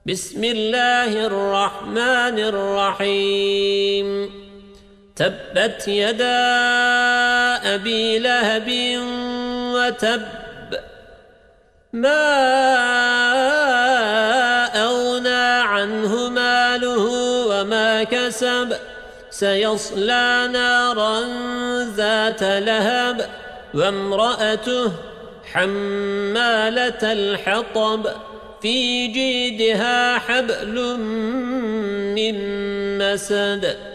بسم الله الرحمن الرحيم تبت يدا أبي لهب وتب ما أغنى عنه ماله وما كسب سيصلى نارا ذات لهب وامرأته حمالة الحطب في جيدها حبل من مسد